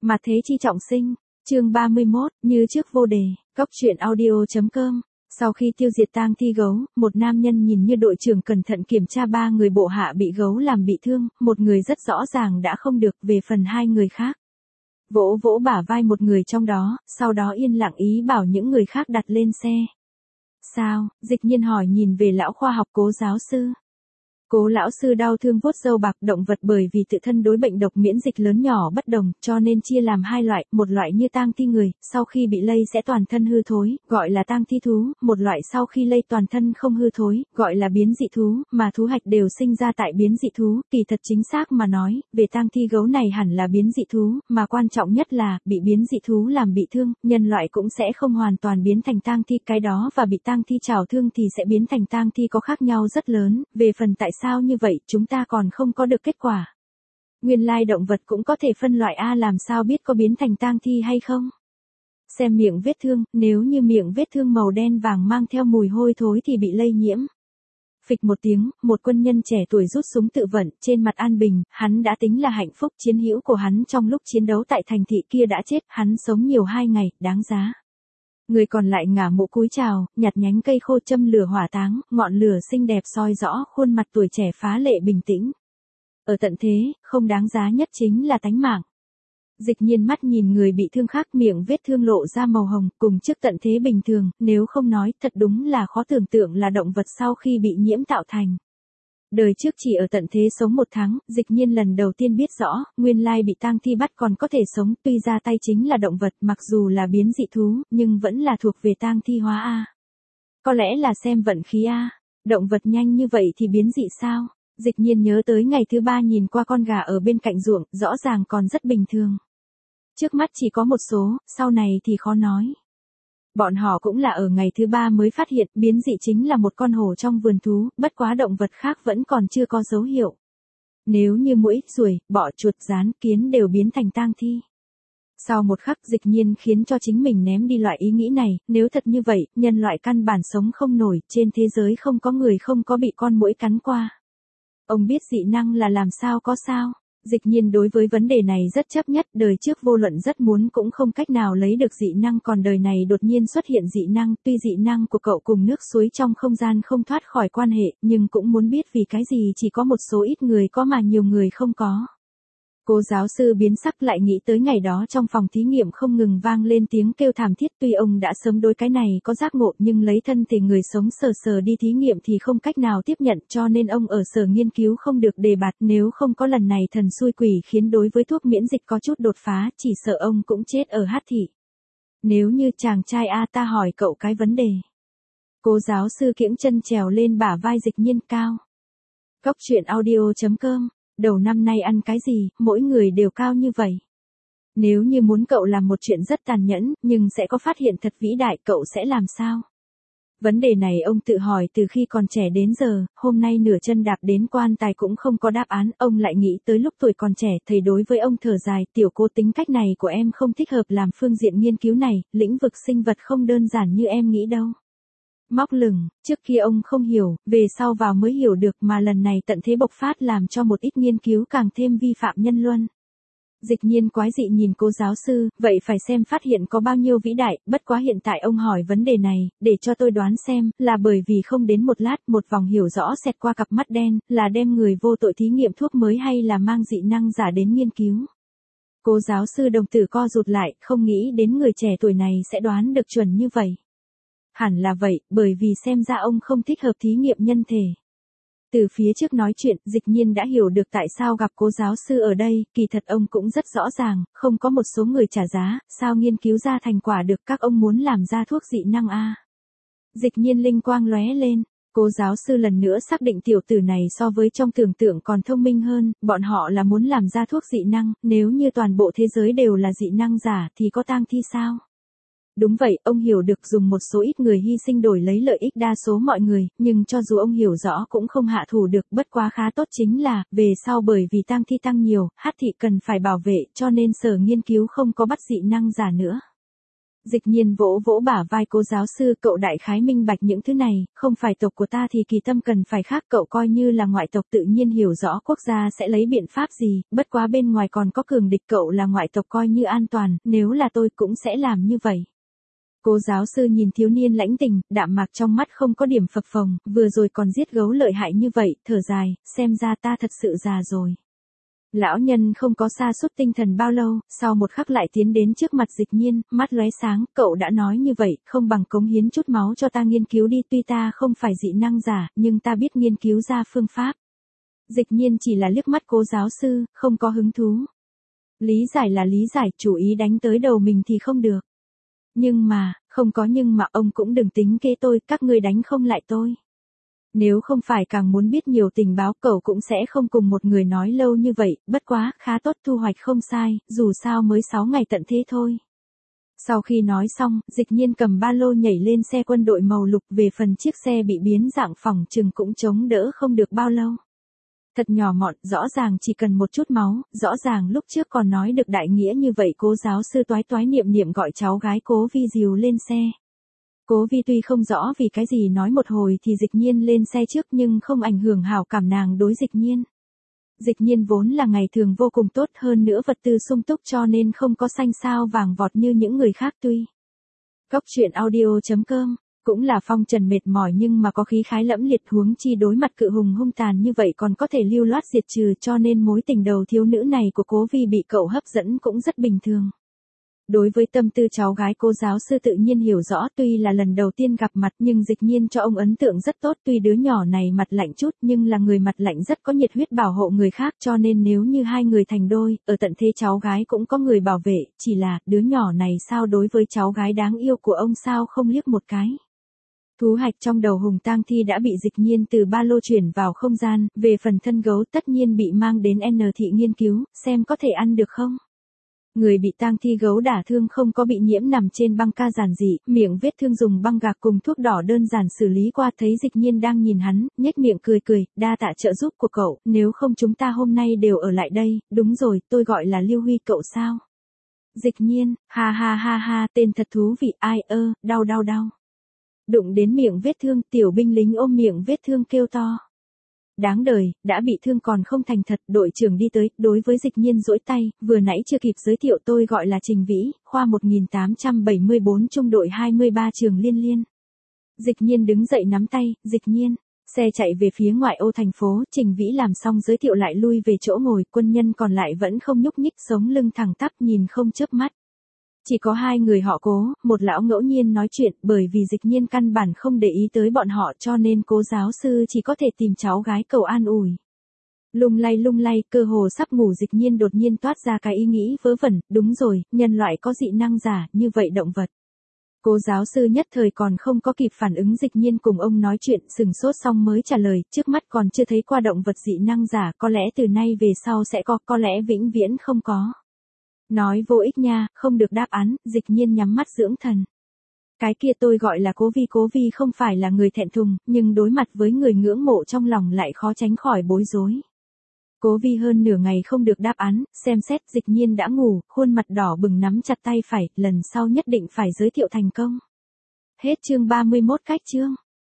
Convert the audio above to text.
Mà thế chi trọng sinh, chương 31, như trước vô đề, cóc truyện audio.com. Sau khi tiêu diệt tang thi gấu, một nam nhân nhìn như đội trưởng cẩn thận kiểm tra 3 người bộ hạ bị gấu làm bị thương, một người rất rõ ràng đã không được, về phần 2 người khác. Vỗ vỗ bả vai một người trong đó, sau đó yên lặng ý bảo những người khác đặt lên xe. Sao? Dịch nhiên hỏi nhìn về lão khoa học Cố giáo sư. Cố lão sư đau thương vuốt râu bạc. Động vật bởi vì tự thân đối bệnh độc miễn dịch lớn nhỏ bất đồng, cho nên chia làm 2 loại, một loại như tang thi người, sau khi bị lây sẽ toàn thân hư thối, gọi là tang thi thú, một loại sau khi lây toàn thân không hư thối, gọi là biến dị thú, mà thú hạch đều sinh ra tại biến dị thú, kỳ thật chính xác mà nói, về tang thi gấu này hẳn là biến dị thú, mà quan trọng nhất là, bị biến dị thú làm bị thương, nhân loại cũng sẽ không hoàn toàn biến thành tang thi, cái đó và bị tang thi trảo thương thì sẽ biến thành tang thi có khác nhau rất lớn, về phần tại sao như vậy chúng ta còn không có được kết quả. Nguyên lai động vật cũng có thể phân loại A, làm sao biết có biến thành tang thi hay không? Xem miệng vết thương, nếu như miệng vết thương màu đen vàng mang theo mùi hôi thối thì bị lây nhiễm. Phịch một tiếng, một quân nhân trẻ tuổi rút súng tự vận, trên mặt an bình, hắn đã tính là hạnh phúc, chiến hữu của hắn trong lúc chiến đấu tại thành thị kia đã chết, hắn sống nhiều 2 ngày, đáng giá. Người còn lại ngả mũ cúi chào, nhặt nhánh cây khô châm lửa hỏa táng, ngọn lửa xinh đẹp soi rõ khuôn mặt tuổi trẻ phá lệ bình tĩnh. Ở tận thế, không đáng giá nhất chính là tánh mạng. Dịch nhiên mắt nhìn người bị thương khác, miệng vết thương lộ ra màu hồng, cùng trước tận thế bình thường, nếu không nói, thật đúng là khó tưởng tượng là động vật sau khi bị nhiễm tạo thành. Đời trước chỉ ở tận thế sống 1 tháng, dịch nhiên lần đầu tiên biết rõ, nguyên lai bị tang thi bắt còn có thể sống, tuy ra tay chính là động vật, mặc dù là biến dị thú, nhưng vẫn là thuộc về tang thi hóa A. Có lẽ là xem vận khí A, động vật nhanh như vậy thì biến dị sao? Dịch nhiên nhớ tới ngày thứ 3 nhìn qua con gà ở bên cạnh ruộng, rõ ràng còn rất bình thường. Trước mắt chỉ có một số, sau này thì khó nói. Bọn họ cũng là ở ngày thứ 3 mới phát hiện biến dị chính là một con hổ trong vườn thú, bất quá động vật khác vẫn còn chưa có dấu hiệu. Nếu như muỗi, ruồi, bọ, chuột, gián, kiến đều biến thành tang thi. Sau một khắc dịch nhiên khiến cho chính mình ném đi loại ý nghĩ này, nếu thật như vậy, nhân loại căn bản sống không nổi, trên thế giới không có người không có bị con muỗi cắn qua. Ông biết dị năng là làm sao có sao? Dịch nhiên đối với vấn đề này rất chấp nhất, đời trước vô luận rất muốn cũng không cách nào lấy được dị năng, còn đời này đột nhiên xuất hiện dị năng, tuy dị năng của cậu cùng nước suối trong không gian không thoát khỏi quan hệ, nhưng cũng muốn biết vì cái gì chỉ có một số ít người có mà nhiều người không có. Cố giáo sư biến sắc lại nghĩ tới ngày đó trong phòng thí nghiệm không ngừng vang lên tiếng kêu thảm thiết, tuy ông đã sớm đối cái này có giác ngộ nhưng lấy thân thể người sống sờ sờ đi thí nghiệm thì không cách nào tiếp nhận, cho nên ông ở sở nghiên cứu không được đề bạt, nếu không có lần này thần xui quỷ khiến đối với thuốc miễn dịch có chút đột phá, chỉ sợ ông cũng chết ở hát thị. Nếu như chàng trai A, ta hỏi cậu cái vấn đề. Cố giáo sư kiễng chân trèo lên bả vai dịch nhiên cao. Cóc truyện audio.com. Đầu năm nay ăn cái gì, mỗi người đều cao như vậy. Nếu như muốn cậu làm một chuyện rất tàn nhẫn, nhưng sẽ có phát hiện thật vĩ đại, cậu sẽ làm sao? Vấn đề này ông tự hỏi từ khi còn trẻ đến giờ, hôm nay nửa chân đạp đến quan tài cũng không có đáp án, ông lại nghĩ tới lúc tuổi còn trẻ, thầy đối với ông thở dài, tiểu cô tính cách này của em không thích hợp làm phương diện nghiên cứu này, lĩnh vực sinh vật không đơn giản như em nghĩ đâu. Móc lửng, trước kia ông không hiểu, về sau vào mới hiểu được, mà lần này tận thế bộc phát làm cho một ít nghiên cứu càng thêm vi phạm nhân luân. Dịch nhiên quái dị nhìn cố giáo sư, vậy phải xem phát hiện có bao nhiêu vĩ đại, bất quá hiện tại ông hỏi vấn đề này, để cho tôi đoán xem, là bởi vì không đến một lát, một vòng hiểu rõ xẹt qua cặp mắt đen, là đem người vô tội thí nghiệm thuốc mới hay là mang dị năng giả đến nghiên cứu. Cố giáo sư đồng tử co rụt lại, không nghĩ đến người trẻ tuổi này sẽ đoán được chuẩn như vậy. Hẳn là vậy, bởi vì xem ra ông không thích hợp thí nghiệm nhân thể. Từ phía trước nói chuyện, dịch nhiên đã hiểu được tại sao gặp cố giáo sư ở đây, kỳ thật ông cũng rất rõ ràng, không có một số người trả giá, sao nghiên cứu ra thành quả được, các ông muốn làm ra thuốc dị năng A. Dịch nhiên linh quang lóe lên, cố giáo sư lần nữa xác định tiểu tử này so với trong tưởng tượng còn thông minh hơn, bọn họ là muốn làm ra thuốc dị năng, nếu như toàn bộ thế giới đều là dị năng giả thì có tang thi sao? Đúng vậy, ông hiểu được dùng một số ít người hy sinh đổi lấy lợi ích đa số mọi người, nhưng cho dù ông hiểu rõ cũng không hạ thủ được, bất quá khá tốt chính là, về sau bởi vì tang thi tăng nhiều, hát thị cần phải bảo vệ, cho nên sở nghiên cứu không có bắt dị năng giả nữa. Dịch nhiên vỗ vỗ bả vai Cố giáo sư, cậu đại khái minh bạch những thứ này, không phải tộc của ta thì kỳ tâm cần phải khác, cậu coi như là ngoại tộc tự nhiên hiểu rõ quốc gia sẽ lấy biện pháp gì, bất quá bên ngoài còn có cường địch, cậu là ngoại tộc coi như an toàn, nếu là tôi cũng sẽ làm như vậy. Cố giáo sư nhìn thiếu niên lãnh tình, đạm mạc trong mắt không có điểm phập phồng, vừa rồi còn giết gấu lợi hại như vậy, thở dài, xem ra ta thật sự già rồi. Lão nhân không có sa sút tinh thần bao lâu, sau một khắc lại tiến đến trước mặt Dịch nhiên, mắt lóe sáng, cậu đã nói như vậy, không bằng cống hiến chút máu cho ta nghiên cứu đi, tuy ta không phải dị năng giả, nhưng ta biết nghiên cứu ra phương pháp. Dịch nhiên chỉ là liếc mắt Cố giáo sư, không có hứng thú. Lý giải là lý giải, chủ ý đánh tới đầu mình thì không được. Nhưng mà, không có nhưng mà, ông cũng đừng tính kế tôi, các ngươi đánh không lại tôi. Nếu không phải càng muốn biết nhiều tình báo, cậu cũng sẽ không cùng một người nói lâu như vậy, bất quá, khá tốt, thu hoạch không sai, dù sao mới 6 ngày tận thế thôi. Sau khi nói xong, Dịch nhiên cầm ba lô nhảy lên xe quân đội màu lục, về phần chiếc xe bị biến dạng phỏng chừng cũng chống đỡ không được bao lâu. Thật nhỏ mọn, rõ ràng chỉ cần một chút máu, rõ ràng lúc trước còn nói được đại nghĩa như vậy. Cố giáo sư toái toái niệm niệm gọi cháu gái Cố Vi dìu lên xe. Cố Vi tuy không rõ vì cái gì nói một hồi thì Dịch nhiên lên xe trước nhưng không ảnh hưởng hảo cảm nàng đối Dịch nhiên. Dịch nhiên vốn là ngày thường vô cùng tốt, hơn nữa vật tư sung túc cho nên không có xanh sao vàng vọt như những người khác tuy. Cóc truyện audio.com cũng là phong trần mệt mỏi nhưng mà có khí khái lẫm liệt, huống chi đối mặt cự hùng hung tàn như vậy còn có thể lưu loát diệt trừ, cho nên mối tình đầu thiếu nữ này của Cố Vi bị cậu hấp dẫn cũng rất bình thường. Đối với tâm tư cháu gái, Cố giáo sư tự nhiên hiểu rõ, tuy là lần đầu tiên gặp mặt nhưng Dịch nhiên cho ông ấn tượng rất tốt, tuy đứa nhỏ này mặt lạnh chút nhưng là người mặt lạnh rất có nhiệt huyết bảo hộ người khác, cho nên nếu như hai người thành đôi, ở tận thế cháu gái cũng có người bảo vệ, chỉ là đứa nhỏ này sao đối với cháu gái đáng yêu của ông sao không liếc một cái. Thú hạch trong đầu Hùng Tang Thi đã bị Dịch nhiên từ ba lô chuyển vào không gian, về phần thân gấu tất nhiên bị mang đến N thị nghiên cứu, xem có thể ăn được không. Người bị tang thi gấu đả thương không có bị nhiễm, nằm trên băng ca giản dị, miệng vết thương dùng băng gạc cùng thuốc đỏ đơn giản xử lý qua, thấy Dịch nhiên đang nhìn hắn, nhếch miệng cười cười, đa tạ trợ giúp của cậu, nếu không chúng ta hôm nay đều ở lại đây, đúng rồi, tôi gọi là Lưu Huy, cậu sao? Dịch nhiên, ha ha ha ha, tên thật thú vị, ai ơ, đau đau đau. Đụng đến miệng vết thương, tiểu binh lính ôm miệng vết thương kêu to. Đáng đời, đã bị thương còn không thành thật. Đội trưởng đi tới, đối với Dịch nhiên duỗi tay, vừa nãy chưa kịp giới thiệu, tôi gọi là Trình Vĩ, khoa 1874 trung đội 23 Trường Liên Liên. Dịch nhiên đứng dậy nắm tay, Dịch nhiên. Xe chạy về phía ngoại ô thành phố, Trình Vĩ làm xong giới thiệu lại lui về chỗ ngồi, quân nhân còn lại vẫn không nhúc nhích, sống lưng thẳng tắp nhìn không chớp mắt. Chỉ có hai người họ Cố, một lão ngẫu nhiên nói chuyện, bởi vì Dịch nhiên căn bản không để ý tới bọn họ cho nên Cố giáo sư chỉ có thể tìm cháu gái cầu an ủi. Lung lay, cơ hồ sắp ngủ, Dịch nhiên đột nhiên toát ra cái ý nghĩ vớ vẩn, đúng rồi, nhân loại có dị năng giả, như vậy động vật. Cố giáo sư nhất thời còn không có kịp phản ứng, Dịch nhiên cùng ông nói chuyện, sừng sốt xong mới trả lời, trước mắt còn chưa thấy qua động vật dị năng giả, có lẽ từ nay về sau sẽ có lẽ vĩnh viễn không có. Nói vô ích nha, không được đáp án, Dịch nhiên nhắm mắt dưỡng thần. Cái kia tôi gọi là Cố Vi không phải là người thẹn thùng, nhưng đối mặt với người ngưỡng mộ trong lòng lại khó tránh khỏi bối rối. Cố Vi hơn nửa ngày không được đáp án, xem xét Dịch nhiên đã ngủ, khuôn mặt đỏ bừng nắm chặt tay phải, lần sau nhất định phải giới thiệu thành công. Hết chương 31 cách chương.